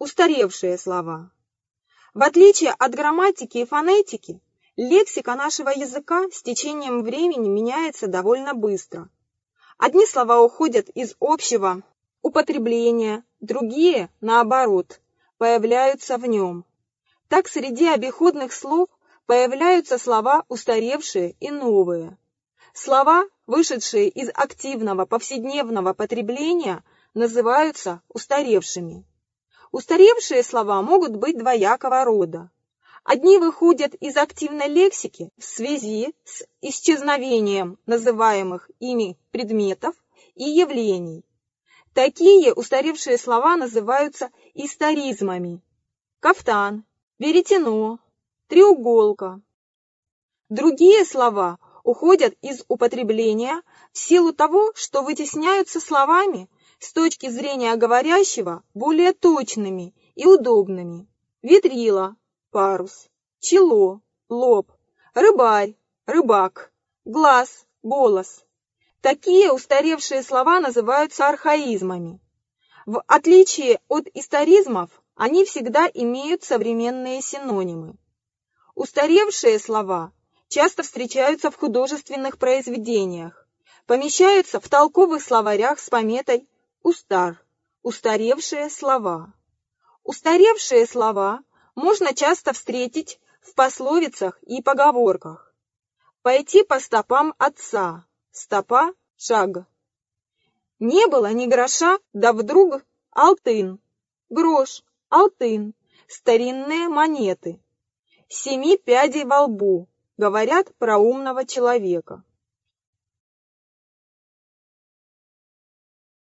Устаревшие слова. В отличие от грамматики и фонетики, лексика нашего языка с течением времени меняется довольно быстро. Одни слова уходят из общего употребления, другие, наоборот, появляются в нем. Так среди обиходных слов появляются слова устаревшие и новые. Слова, вышедшие из активного повседневного потребления, называются устаревшими. Устаревшие слова могут быть двоякого рода. Одни выходят из активной лексики в связи с исчезновением называемых ими предметов и явлений. Такие устаревшие слова называются историзмами. Кафтан, веретено, треуголка. Другие слова уходят из употребления в силу того, что вытесняются словами с точки зрения говорящего более точными и удобными. Ветрила, парус, чело, лоб, рыбарь, рыбак, глаз, голос. Такие устаревшие слова называются архаизмами. В отличие от историзмов, они всегда имеют современные синонимы. Устаревшие слова часто встречаются в художественных произведениях, помещаются в толковых словарях с пометой «устар», «устаревшие слова». Устаревшие слова можно часто встретить в пословицах и поговорках. Пойти по стопам отца, стопа – шаг. Не было ни гроша, да вдруг алтын, грош, алтын, старинные монеты. 7 пядей во лбу, говорят про умного человека.